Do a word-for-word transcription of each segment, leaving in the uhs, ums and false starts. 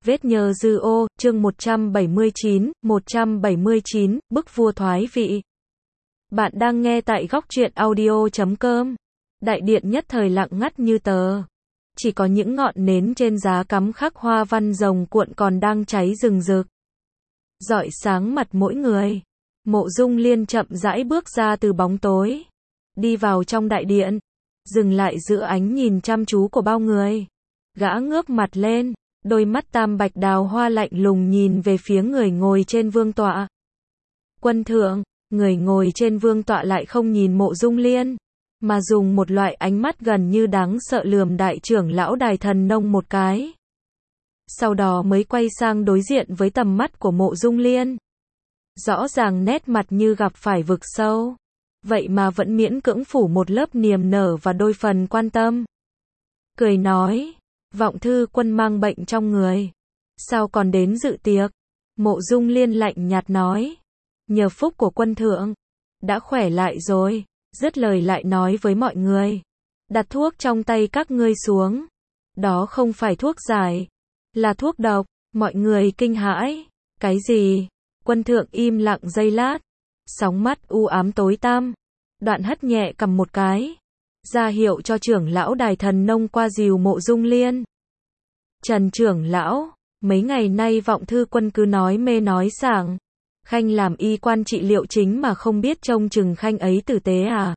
Vết nhơ dư ô, chương một trăm bảy mươi chín, một trăm bảy mươi chín, bức vua thoái vị. Bạn đang nghe tại góc truyện audio chấm com. Đại điện nhất thời lặng ngắt như tờ. Chỉ có những ngọn nến trên giá cắm khắc hoa văn rồng cuộn còn đang cháy rừng rực. Rọi sáng mặt mỗi người. Mộ Dung Liên chậm rãi bước ra từ bóng tối. Đi vào trong đại điện. Dừng lại giữa ánh nhìn chăm chú của bao người. Gã ngước mặt lên. Đôi mắt tam bạch đào hoa lạnh lùng nhìn về phía người ngồi trên vương tọa. Quân thượng, người ngồi trên vương tọa lại không nhìn Mộ Dung Liên, mà dùng một loại ánh mắt gần như đáng sợ lườm đại trưởng lão Đài Thần Nông một cái. Sau đó mới quay sang đối diện với tầm mắt của Mộ Dung Liên. Rõ ràng nét mặt như gặp phải vực sâu. Vậy mà vẫn miễn cưỡng phủ một lớp niềm nở và đôi phần quan tâm. Cười nói. Vọng thư quân mang bệnh trong người. Sao còn đến dự tiệc? Mộ Dung Liên lạnh nhạt nói. Nhờ phúc của quân thượng. Đã khỏe lại rồi. Dứt lời lại nói với mọi người. Đặt thuốc trong tay các ngươi xuống. Đó không phải thuốc giải. Là thuốc độc. Mọi người kinh hãi. Cái gì? Quân thượng im lặng giây lát. Sóng mắt u ám tối tăm. Đoạn hất nhẹ cầm một cái. Ra hiệu cho trưởng lão Đài Thần Nông qua dìu Mộ Dung Liên. Trần trưởng lão, mấy ngày nay Vọng thư quân cứ nói mê nói sảng. Khanh làm y quan trị liệu chính mà không biết trông chừng Khanh ấy tử tế à?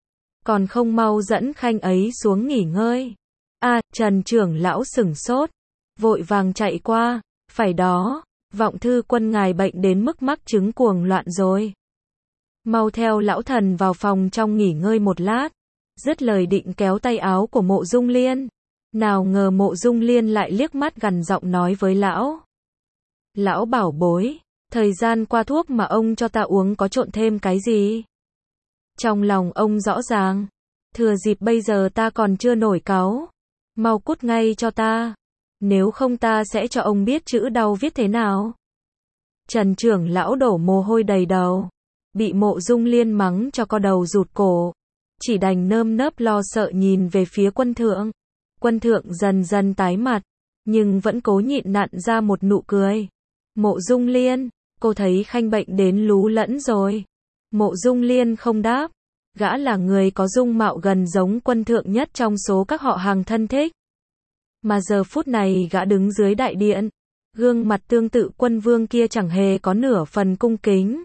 Còn không mau dẫn Khanh ấy xuống nghỉ ngơi. A, à, Trần trưởng lão sửng sốt, vội vàng chạy qua. Phải đó, Vọng thư quân ngài bệnh đến mức mắc chứng cuồng loạn rồi. Mau theo lão thần vào phòng trong nghỉ ngơi một lát. Dứt lời định kéo tay áo của Mộ Dung Liên. Nào ngờ Mộ Dung Liên lại liếc mắt gằn giọng nói với lão. Lão bảo bối, thời gian qua thuốc mà ông cho ta uống có trộn thêm cái gì? Trong lòng ông rõ ràng. Thừa dịp bây giờ ta còn chưa nổi cáu. Mau cút ngay cho ta. Nếu không ta sẽ cho ông biết chữ đau viết thế nào. Trần trưởng lão đổ mồ hôi đầy đầu. Bị Mộ Dung Liên mắng cho co đầu rụt cổ. Chỉ đành nơm nớp lo sợ nhìn về phía quân thượng. Quân thượng dần dần tái mặt, nhưng vẫn cố nhịn nặn ra một nụ cười. Mộ Dung Liên, cô thấy Khanh bệnh đến lú lẫn rồi. Mộ Dung Liên không đáp. Gã là người có dung mạo gần giống quân thượng nhất trong số các họ hàng thân thích. Mà giờ phút này gã đứng dưới đại điện. Gương mặt tương tự quân vương kia chẳng hề có nửa phần cung kính.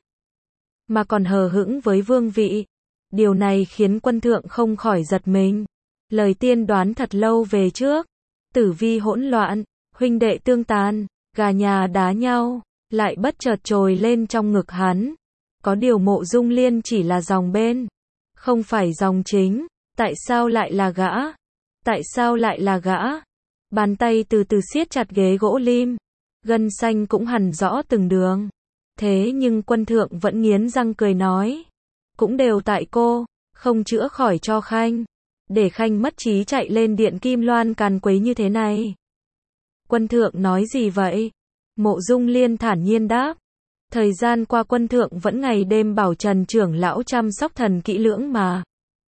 Mà còn hờ hững với vương vị. Điều này khiến quân thượng không khỏi giật mình. Lời tiên đoán thật lâu về trước. Tử vi hỗn loạn, huynh đệ tương tàn, gà nhà đá nhau, lại bất chợt trồi lên trong ngực hắn. Có điều Mộ Dung Liên chỉ là dòng bên, không phải dòng chính. Tại sao lại là gã? Tại sao lại là gã? Bàn tay từ từ siết chặt ghế gỗ lim. Gân xanh cũng hằn rõ từng đường. Thế nhưng quân thượng vẫn nghiến răng cười nói. Cũng đều tại cô, không chữa khỏi cho Khanh. Để Khanh mất trí chạy lên điện Kim Loan càn quấy như thế này. Quân thượng nói gì vậy? Mộ Dung Liên thản nhiên đáp. Thời gian qua quân thượng vẫn ngày đêm bảo Trần trưởng lão chăm sóc thần kỹ lưỡng mà.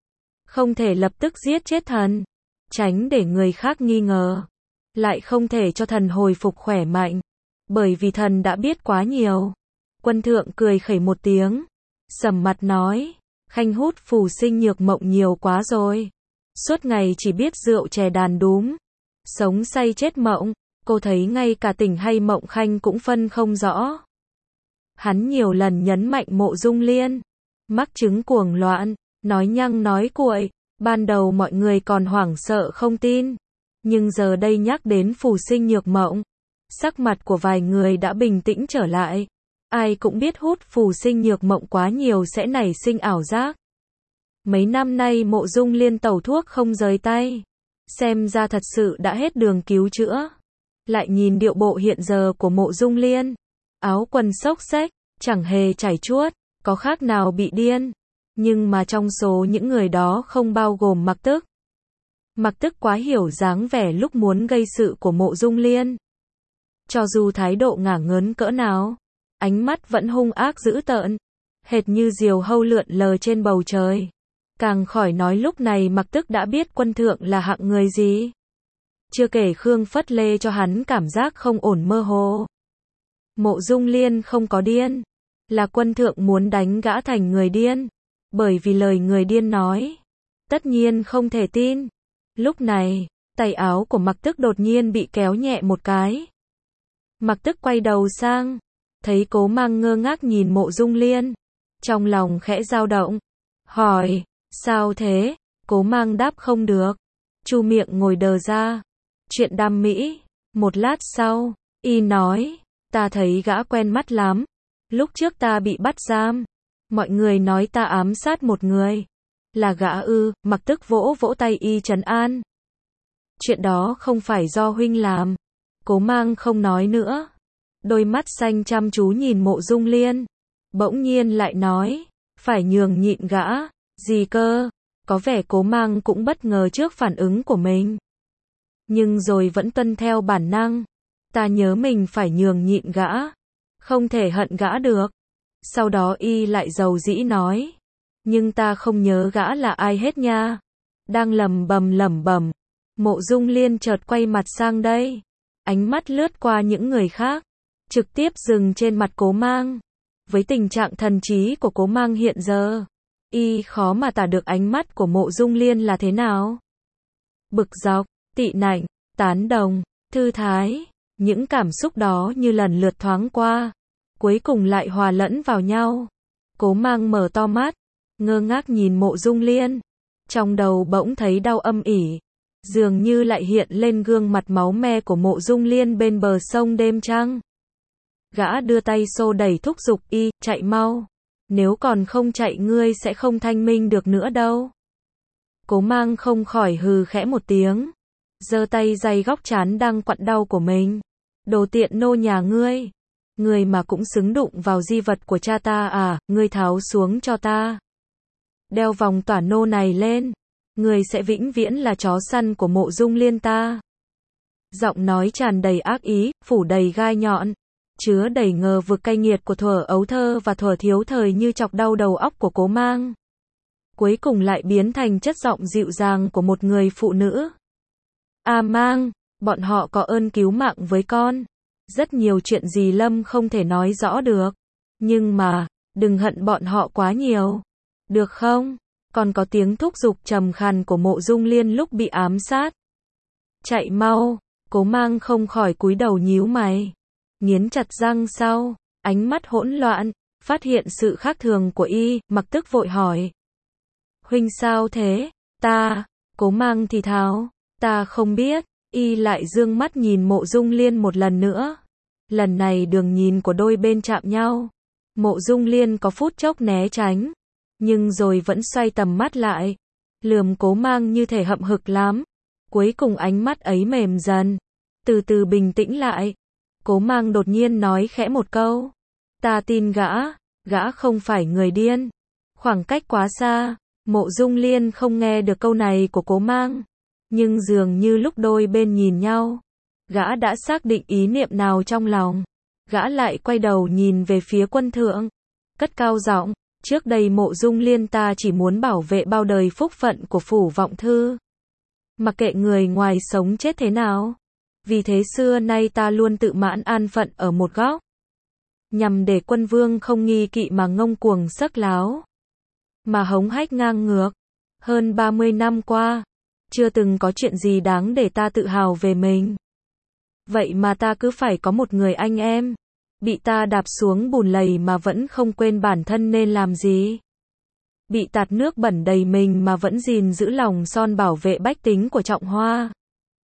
Không thể lập tức giết chết thần. Tránh để người khác nghi ngờ. Lại không thể cho thần hồi phục khỏe mạnh. Bởi vì thần đã biết quá nhiều. Quân thượng cười khẩy một tiếng. Sầm mặt nói. Khanh hút phù sinh nhược mộng nhiều quá rồi. Suốt ngày chỉ biết rượu chè đàn đúm. Sống say chết mộng. Cô thấy ngay cả tỉnh hay mộng Khanh cũng phân không rõ. Hắn nhiều lần nhấn mạnh Mộ Dung Liên. Mắc chứng cuồng loạn. Nói nhăng nói cuội. Ban đầu mọi người còn hoảng sợ không tin. Nhưng giờ đây nhắc đến phù sinh nhược mộng. Sắc mặt của vài người đã bình tĩnh trở lại. Ai cũng biết hút phù sinh nhược mộng quá nhiều sẽ nảy sinh ảo giác. Mấy năm nay Mộ Dung Liên tẩu thuốc không rời tay. Xem ra thật sự đã hết đường cứu chữa. Lại nhìn điệu bộ hiện giờ của Mộ Dung Liên. Áo quần xốc xếch, chẳng hề chảy chuốt, có khác nào bị điên. Nhưng mà trong số những người đó không bao gồm Mặc Tức. Mặc Tức quá hiểu dáng vẻ lúc muốn gây sự của Mộ Dung Liên. Cho dù thái độ ngả ngớn cỡ nào, ánh mắt vẫn hung ác dữ tợn, hệt như diều hâu lượn lờ trên bầu trời. Càng khỏi nói lúc này Mặc Tức đã biết quân thượng là hạng người gì. chưa kể Khương Phất Lê cho hắn cảm giác không ổn mơ hồ. Mộ Dung Liên không có điên, là quân thượng muốn đánh gã thành người điên, bởi vì lời người điên nói, tất nhiên không thể tin. Lúc này, tay áo của Mặc Tức đột nhiên bị kéo nhẹ một cái. Mặc Tức quay đầu sang, thấy Cố Mang ngơ ngác nhìn Mộ Dung Liên, trong lòng khẽ dao động, hỏi, sao thế? Cố Mang đáp không được, chu miệng ngồi đờ ra. Chuyện đam mỹ. Một lát sau, y nói, ta thấy gã quen mắt lắm. Lúc trước ta bị bắt giam, mọi người nói ta ám sát một người. Là gã ư? Mặc Tức vỗ vỗ tay y trấn an. Chuyện đó không phải do huynh làm. Cố Mang không nói nữa, đôi mắt xanh chăm chú nhìn Mộ Dung Liên, bỗng nhiên lại nói, phải nhường nhịn gã. Gì cơ? Có vẻ Cố Mang cũng bất ngờ trước phản ứng của mình, nhưng rồi vẫn tuân theo bản năng. Ta nhớ mình phải nhường nhịn gã, không thể hận gã được. Sau đó y lại dầu dĩ nói, nhưng ta không nhớ gã là ai hết nha. Đang lẩm bẩm lẩm bẩm, Mộ Dung Liên chợt quay mặt sang đây, ánh mắt lướt qua những người khác, trực tiếp dừng trên mặt Cố Mang. Với tình trạng thần trí của Cố Mang hiện giờ, y khó mà tả được ánh mắt của Mộ Dung Liên là thế nào. Bực dọc, tị nạnh, tán đồng, thư thái, những cảm xúc đó như lần lượt thoáng qua, cuối cùng lại hòa lẫn vào nhau. Cố Mang mở to mắt, ngơ ngác nhìn Mộ Dung Liên, trong đầu bỗng thấy đau âm ỉ, dường như lại hiện lên gương mặt máu me của Mộ Dung Liên bên bờ sông đêm trăng. Gã đưa tay xô đẩy thúc giục y, chạy mau, nếu còn không chạy ngươi sẽ không thanh minh được nữa đâu. Cố Mang không khỏi hừ khẽ một tiếng, giơ tay giày góc trán đang quặn đau của mình. Đồ tiện nô nhà ngươi, ngươi mà cũng xứng đụng vào di vật của cha ta à? Ngươi tháo xuống cho ta, đeo vòng tỏa nô này lên, ngươi sẽ vĩnh viễn là chó săn của Mộ Dung Liên ta. Giọng nói tràn đầy ác ý, phủ đầy gai nhọn, chứa đầy ngờ vực cay nghiệt của thuở ấu thơ và thuở thiếu thời, như chọc đau đầu óc của Cố Mang. Cuối cùng lại biến thành chất giọng dịu dàng của một người phụ nữ. A Mang, bọn họ có ơn cứu mạng với con. Rất nhiều chuyện gì Lâm không thể nói rõ được. Nhưng mà, đừng hận bọn họ quá nhiều. Được không? Còn có tiếng thúc giục trầm khàn của Mộ Dung Liên lúc bị ám sát. Chạy mau, Cố Mang không khỏi cúi đầu nhíu mày, nghiến chặt răng sau, ánh mắt hỗn loạn, phát hiện sự khác thường của y, Mặc Tức vội hỏi. Huynh sao thế? Ta, Cố Mang thì thào, ta không biết. Y lại dương mắt nhìn Mộ Dung Liên một lần nữa. Lần này đường nhìn của đôi bên chạm nhau. Mộ Dung Liên có phút chốc né tránh, nhưng rồi vẫn xoay tầm mắt lại, lườm Cố Mang như thể hậm hực lắm. Cuối cùng ánh mắt ấy mềm dần, từ từ bình tĩnh lại. Cố Mang đột nhiên nói khẽ một câu. Ta tin gã, gã không phải người điên. Khoảng cách quá xa, Mộ Dung Liên không nghe được câu này của Cố Mang. Nhưng dường như lúc đôi bên nhìn nhau, gã đã xác định ý niệm nào trong lòng. Gã lại quay đầu nhìn về phía quân thượng, cất cao giọng, trước đây Mộ Dung Liên ta chỉ muốn bảo vệ bao đời phúc phận của phủ Vọng Thư, mặc kệ người ngoài sống chết thế nào. Vì thế xưa nay ta luôn tự mãn an phận ở một góc, nhằm để quân vương không nghi kỵ mà ngông cuồng sấc láo, mà hống hách ngang ngược. Hơn ba mươi năm qua, chưa từng có chuyện gì đáng để ta tự hào về mình. Vậy mà ta cứ phải có một người anh em, bị ta đạp xuống bùn lầy mà vẫn không quên bản thân nên làm gì. Bị tạt nước bẩn đầy mình mà vẫn gìn giữ lòng son bảo vệ bách tính của Trọng Hoa.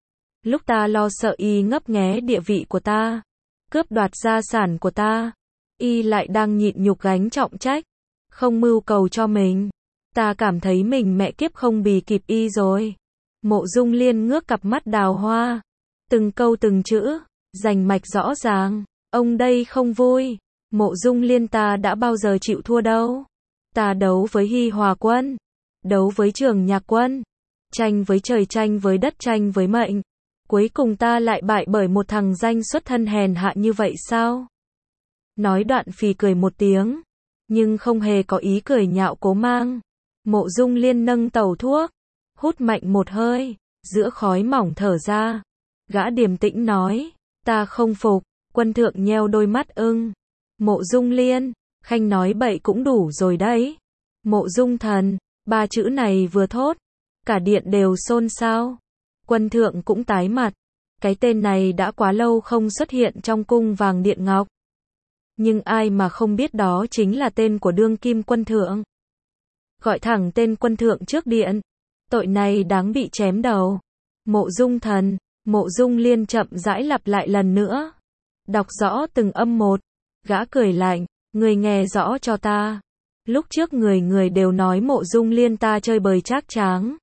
Lúc ta lo sợ y ngấp nghé địa vị của ta, cướp đoạt gia sản của ta, y lại đang nhịn nhục gánh trọng trách, không mưu cầu cho mình. Ta cảm thấy mình mẹ kiếp không bì kịp y rồi. Mộ Dung Liên ngước cặp mắt đào hoa, từng câu từng chữ, rành mạch rõ ràng. Ông đây không vui. Mộ Dung Liên ta đã bao giờ chịu thua đâu. Ta đấu với Hi Hòa Quân, đấu với Trường Nhạc Quân, tranh với trời tranh với đất tranh với mệnh. Cuối cùng ta lại bại bởi một thằng danh xuất thân hèn hạ như vậy sao? Nói đoạn phì cười một tiếng, nhưng không hề có ý cười nhạo Cố Mang. Mộ Dung Liên nâng tàu thuốc, hút mạnh một hơi, giữa khói mỏng thở ra. Gã điềm tĩnh nói, ta không phục. Quân thượng nheo đôi mắt ưng. Mộ Dung Liên, Khanh nói bậy cũng đủ rồi đấy. Mộ Dung Thần, ba chữ này vừa thốt, cả điện đều xôn xao. Quân thượng cũng tái mặt. Cái tên này đã quá lâu không xuất hiện trong cung vàng điện ngọc. Nhưng ai mà không biết đó chính là tên của đương kim quân thượng. Gọi thẳng tên quân thượng trước điện. Tội này đáng bị chém đầu. Mộ Dung Thần, Mộ Dung Liên chậm rãi lặp lại lần nữa. Đọc rõ từng âm một. Gã cười lạnh, người nghe rõ cho ta. Lúc trước người người đều nói Mộ Dung Liên ta chơi bời trác tráng.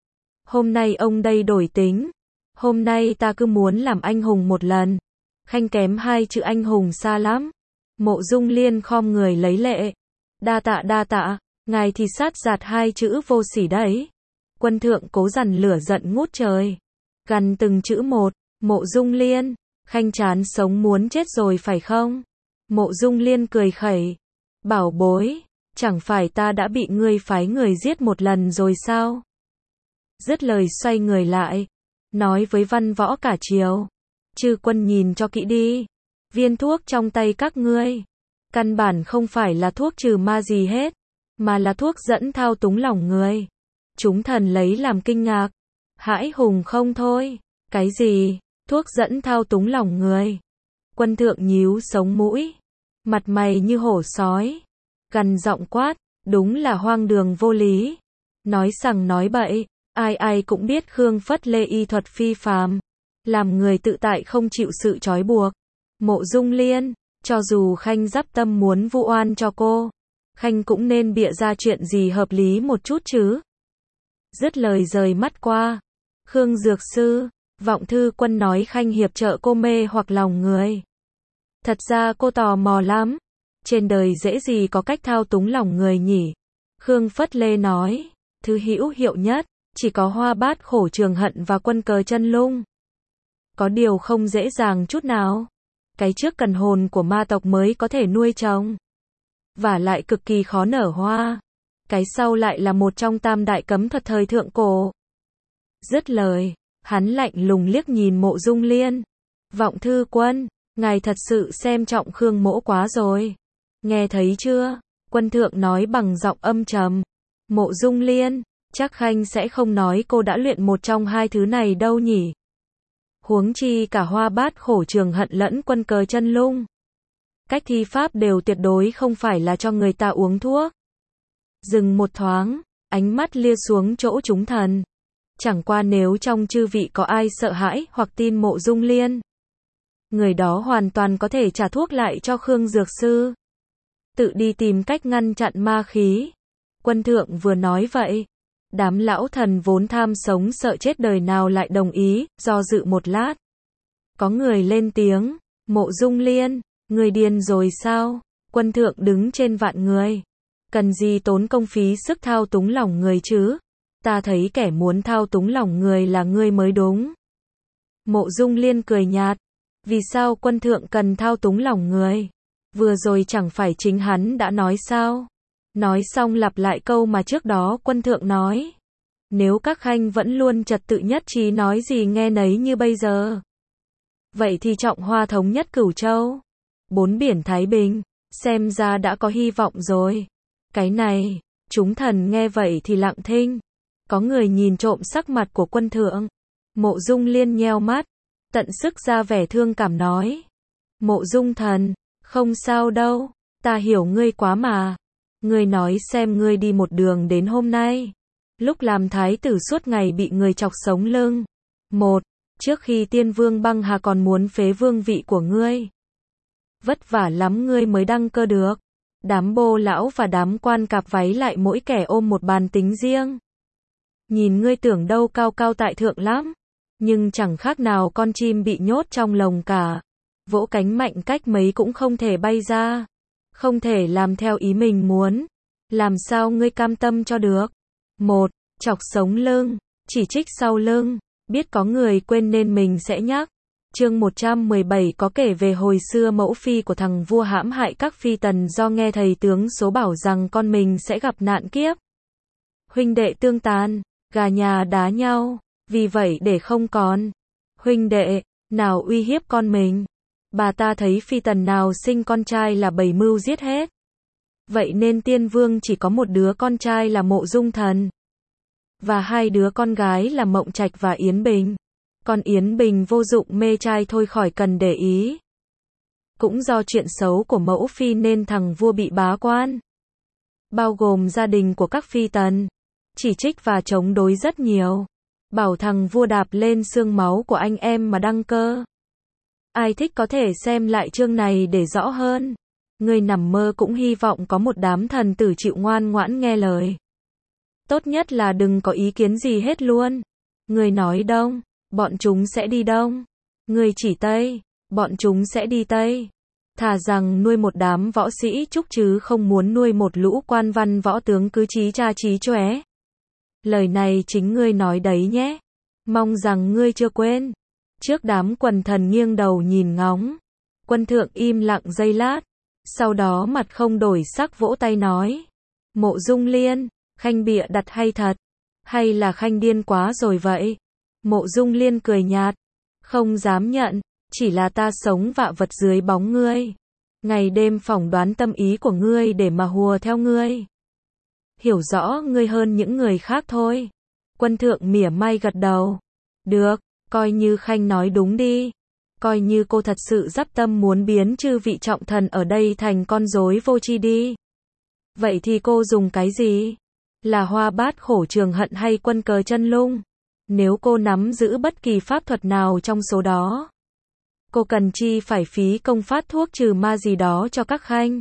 Hôm nay ông đây đổi tính. Hôm nay ta cứ muốn làm anh hùng một lần. Khanh kém hai chữ anh hùng xa lắm. Mộ Dung Liên khom người lấy lệ. Đa tạ đa tạ, ngài thì sát giạt hai chữ vô sỉ đấy. Quân thượng cố dằn lửa giận ngút trời. Gằn từng chữ một. Mộ Dung Liên, Khanh chán sống muốn chết rồi phải không? Mộ Dung Liên cười khẩy. Bảo bối, chẳng phải ta đã bị ngươi phái người giết một lần rồi sao? Dứt lời xoay người lại. Nói với văn võ cả triều. Chư quân nhìn cho kỹ đi. Viên thuốc trong tay các ngươi. Căn bản không phải là thuốc trừ ma gì hết. Mà là thuốc dẫn thao túng lòng người. Chúng thần lấy làm kinh ngạc. Hãi hùng không thôi. Cái gì? Thuốc dẫn thao túng lòng người. Quân thượng nhíu sống mũi. Mặt mày như hổ sói. Gằn giọng quát. Đúng là hoang đường vô lý. Nói sằng nói bậy. Ai ai cũng biết Khương Phất Lê y thuật phi phàm. Làm người tự tại không chịu sự trói buộc. Mộ Dung Liên, cho dù Khanh dắp tâm muốn vu oan cho cô, Khanh cũng nên bịa ra chuyện gì hợp lý một chút chứ. Dứt lời rời mắt qua. Khương Dược Sư, Vọng Thư Quân nói Khanh hiệp trợ cô mê hoặc lòng người. Thật ra cô tò mò lắm. Trên đời dễ gì có cách thao túng lòng người nhỉ? Khương Phất Lê nói, thứ hữu hiệu nhất, chỉ có Hoa Bát Khổ Trường Hận và Quân Cờ Chân Lung. Có điều không dễ dàng chút nào. Cái trước cần hồn của ma tộc mới có thể nuôi trồng. Và lại cực kỳ khó nở hoa. Cái sau lại là một trong tam đại cấm thuật thời thượng cổ. Dứt lời, hắn lạnh lùng liếc nhìn Mộ Dung Liên. Vọng Thư Quân, ngài thật sự xem trọng Khương mỗ quá rồi. Nghe thấy chưa? Quân thượng nói bằng giọng âm trầm. Mộ Dung Liên, chắc Khanh sẽ không nói cô đã luyện một trong hai thứ này đâu nhỉ? Huống chi cả Hoa Bát Khổ Trường Hận lẫn Quân Cờ Chân Lung. Cách thi pháp đều tuyệt đối không phải là cho người ta uống thuốc. Dừng một thoáng, ánh mắt lia xuống chỗ chúng thần. Chẳng qua nếu trong chư vị có ai sợ hãi hoặc tin Mộ Dung Liên, người đó hoàn toàn có thể trả thuốc lại cho Khương Dược Sư. Tự đi tìm cách ngăn chặn ma khí. Quân thượng vừa nói vậy. Đám lão thần vốn tham sống sợ chết đời nào lại đồng ý, do dự một lát. Có người lên tiếng, Mộ Dung Liên, người điên rồi sao? Quân thượng đứng trên vạn người. Cần gì tốn công phí sức thao túng lòng người chứ? Ta thấy kẻ muốn thao túng lòng người là ngươi mới đúng. Mộ Dung Liên cười nhạt. Vì sao quân thượng cần thao túng lòng người? Vừa rồi chẳng phải chính hắn đã nói sao? Nói xong lặp lại câu mà trước đó quân thượng nói. Nếu các khanh vẫn luôn trật tự nhất trí nói gì nghe nấy như bây giờ. Vậy thì trọng hoa thống nhất Cửu Châu. Bốn biển Thái Bình, xem ra đã có hy vọng rồi. Cái này, chúng thần nghe vậy thì lặng thinh. Có người nhìn trộm sắc mặt của quân thượng. Mộ Dung Liên nheo mắt, tận sức ra vẻ thương cảm nói. Mộ Dung thần, không sao đâu, ta hiểu ngươi quá mà. Ngươi nói xem ngươi đi một đường đến hôm nay. Lúc làm thái tử suốt ngày bị người chọc sống lưng. Một, trước khi tiên vương băng hà còn muốn phế vương vị của ngươi. Vất vả lắm ngươi mới đăng cơ được. Đám bô lão và đám quan cạp váy lại mỗi kẻ ôm một bàn tính riêng. Nhìn ngươi tưởng đâu cao cao tại thượng lắm. Nhưng chẳng khác nào con chim bị nhốt trong lồng cả. Vỗ cánh mạnh cách mấy cũng không thể bay ra. Không thể làm theo ý mình muốn. Làm sao ngươi cam tâm cho được? Một, chọc sống lưng, chỉ trích sau lưng. Biết có người quên nên mình sẽ nhắc. Chương một trăm mười bảy có kể về hồi xưa mẫu phi của thằng vua hãm hại các phi tần do nghe thầy tướng số bảo rằng con mình sẽ gặp nạn kiếp. Huynh đệ tương tàn, gà nhà đá nhau, vì vậy để không còn. Huynh đệ, nào uy hiếp con mình. Bà ta thấy phi tần nào sinh con trai là bày mưu giết hết. Vậy nên tiên vương chỉ có một đứa con trai là Mộ Dung Thần. Và hai đứa con gái là Mộng Trạch và Yến Bình. Còn Yến Bình vô dụng mê trai thôi khỏi cần để ý. Cũng do chuyện xấu của mẫu phi nên thằng vua bị bá quan, bao gồm gia đình của các phi tần, chỉ trích và chống đối rất nhiều. Bảo thằng vua đạp lên xương máu của anh em mà đăng cơ. Ai thích có thể xem lại chương này để rõ hơn. Người nằm mơ cũng hy vọng có một đám thần tử chịu ngoan ngoãn nghe lời. Tốt nhất là đừng có ý kiến gì hết luôn. Người nói đông, bọn chúng sẽ đi đông. Người chỉ tây, bọn chúng sẽ đi tây. Thà rằng nuôi một đám võ sĩ trúc chứ không muốn nuôi một lũ quan văn võ tướng cứ chí cha chí chóe. Lời này chính ngươi nói đấy nhé. Mong rằng ngươi chưa quên. Trước đám quần thần nghiêng đầu nhìn ngóng. Quân thượng im lặng giây lát. Sau đó mặt không đổi sắc vỗ tay nói. Mộ Dung Liên, Khanh bịa đặt hay thật? Hay là Khanh điên quá rồi vậy? Mộ Dung Liên cười nhạt. Không dám nhận, chỉ là ta sống vạ vật dưới bóng ngươi. Ngày đêm phỏng đoán tâm ý của ngươi để mà hùa theo ngươi. Hiểu rõ ngươi hơn những người khác thôi. Quân thượng mỉa mai gật đầu. Được, coi như Khanh nói đúng đi. Coi như cô thật sự dắp tâm muốn biến chư vị trọng thần ở đây thành con rối vô tri đi. Vậy thì cô dùng cái gì? Là hoa bát khổ trường hận hay quân cờ chân lung? Nếu cô nắm giữ bất kỳ pháp thuật nào trong số đó, cô cần chi phải phí công phát thuốc trừ ma gì đó cho các khanh.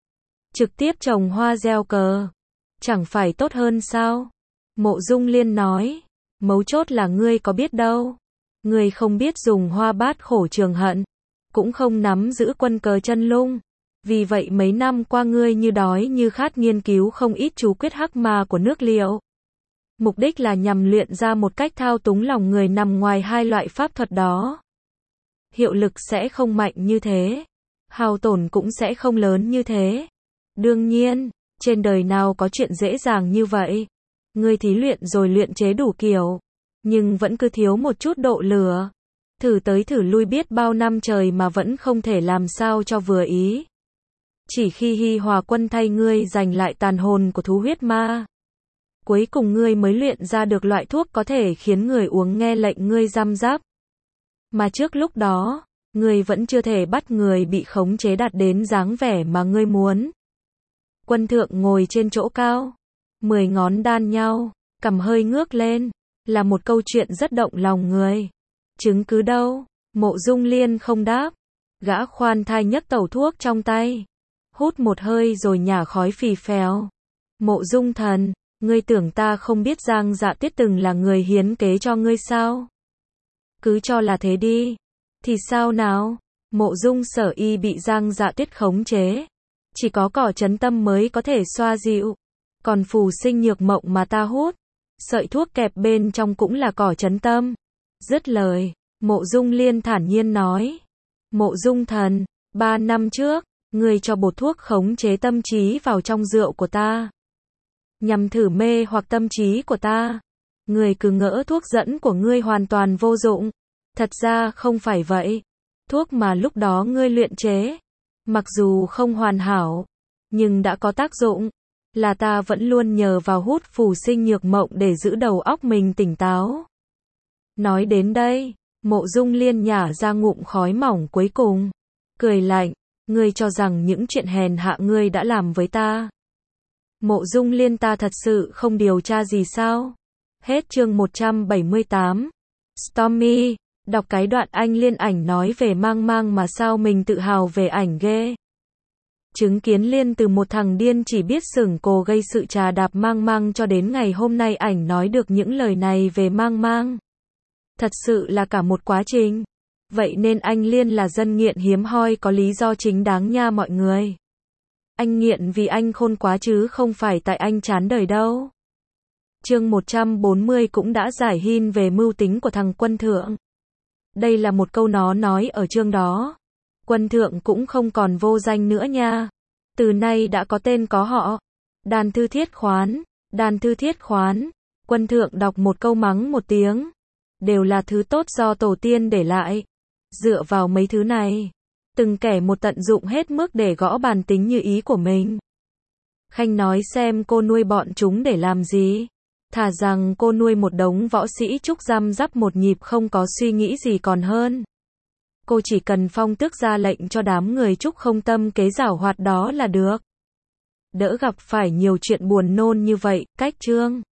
Trực tiếp trồng hoa gieo cờ, chẳng phải tốt hơn sao? Mộ Dung Liên nói, mấu chốt là ngươi có biết đâu. Ngươi không biết dùng hoa bát khổ trường hận, cũng không nắm giữ quân cờ chân lung. Vì vậy mấy năm qua ngươi như đói như khát nghiên cứu không ít chú quyết hắc ma của nước Liệu. Mục đích là nhằm luyện ra một cách thao túng lòng người nằm ngoài hai loại pháp thuật đó. Hiệu lực sẽ không mạnh như thế. Hao tổn cũng sẽ không lớn như thế. Đương nhiên, trên đời nào có chuyện dễ dàng như vậy. Ngươi thí luyện rồi luyện chế đủ kiểu. Nhưng vẫn cứ thiếu một chút độ lửa. Thử tới thử lui biết bao năm trời mà vẫn không thể làm sao cho vừa ý. Chỉ khi Hi Hòa quân thay ngươi giành lại tàn hồn của thú huyết ma, cuối cùng ngươi mới luyện ra được loại thuốc có thể khiến người uống nghe lệnh ngươi răm rắp. Mà trước lúc đó, ngươi vẫn chưa thể bắt người bị khống chế đạt đến dáng vẻ mà ngươi muốn. Quân thượng ngồi trên chỗ cao, mười ngón đan nhau, cằm hơi ngước lên, là một câu chuyện rất động lòng người. Chứng cứ đâu? Mộ Dung Liên không đáp. Gã khoan thai nhấc tẩu thuốc trong tay, hút một hơi rồi nhả khói phì phèo. Mộ Dung Thần, ngươi tưởng ta không biết Giang Dạ Tuyết từng là người hiến kế cho ngươi sao? Cứ cho là thế đi. Thì sao nào? Mộ Dung Sở Y bị Giang Dạ Tuyết khống chế. Chỉ có cỏ chấn tâm mới có thể xoa dịu. Còn phù sinh nhược mộng mà ta hút, sợi thuốc kẹp bên trong cũng là cỏ chấn tâm. Dứt lời, Mộ Dung Liên thản nhiên nói. Mộ Dung Thần, ba năm trước, ngươi cho bột thuốc khống chế tâm trí vào trong rượu của ta, nhằm thử mê hoặc tâm trí của ta. Ngươi cứ ngỡ thuốc dẫn của ngươi hoàn toàn vô dụng. Thật ra không phải vậy. Thuốc mà lúc đó ngươi luyện chế, mặc dù không hoàn hảo, nhưng đã có tác dụng. Là ta vẫn luôn nhờ vào hút phù sinh nhược mộng để giữ đầu óc mình tỉnh táo. Nói đến đây, Mộ Dung Liên nhả ra ngụm khói mỏng cuối cùng, cười lạnh. Ngươi cho rằng những chuyện hèn hạ ngươi đã làm với ta, Mộ Dung Liên, ta thật sự không điều tra gì sao? Hết chương một trăm bảy mươi tám. Stormy, đọc cái đoạn anh Liên ảnh nói về Mang Mang mà sao mình tự hào về ảnh ghê. Chứng kiến Liên từ một thằng điên chỉ biết sửng cồ gây sự trà đạp Mang Mang cho đến ngày hôm nay ảnh nói được những lời này về Mang Mang. Thật sự là cả một quá trình. Vậy nên anh Liên là dân nghiện hiếm hoi có lý do chính đáng nha mọi người. Anh nghiện vì anh khôn quá chứ không phải tại anh chán đời đâu. Chương một trăm bốn mươi cũng đã giải hin về mưu tính của thằng Quân Thượng. Đây là một câu nó nói ở chương đó. Quân Thượng cũng không còn vô danh nữa nha. Từ nay đã có tên có họ. Đàn Thư Thiết Khoán, Đàn Thư Thiết Khoán. Quân Thượng đọc một câu mắng một tiếng. đều là thứ tốt do tổ tiên để lại. Dựa vào mấy thứ này, từng kẻ một tận dụng hết mức để gõ bàn tính như ý của mình. Khanh nói xem cô nuôi bọn chúng để làm gì? Thà rằng cô nuôi một đống võ sĩ trúc răm rắp một nhịp không có suy nghĩ gì còn hơn. Cô chỉ cần phong tước ra lệnh cho đám người trúc không tâm kế giảo hoạt đó là được. Đỡ gặp phải nhiều chuyện buồn nôn như vậy, cách chương.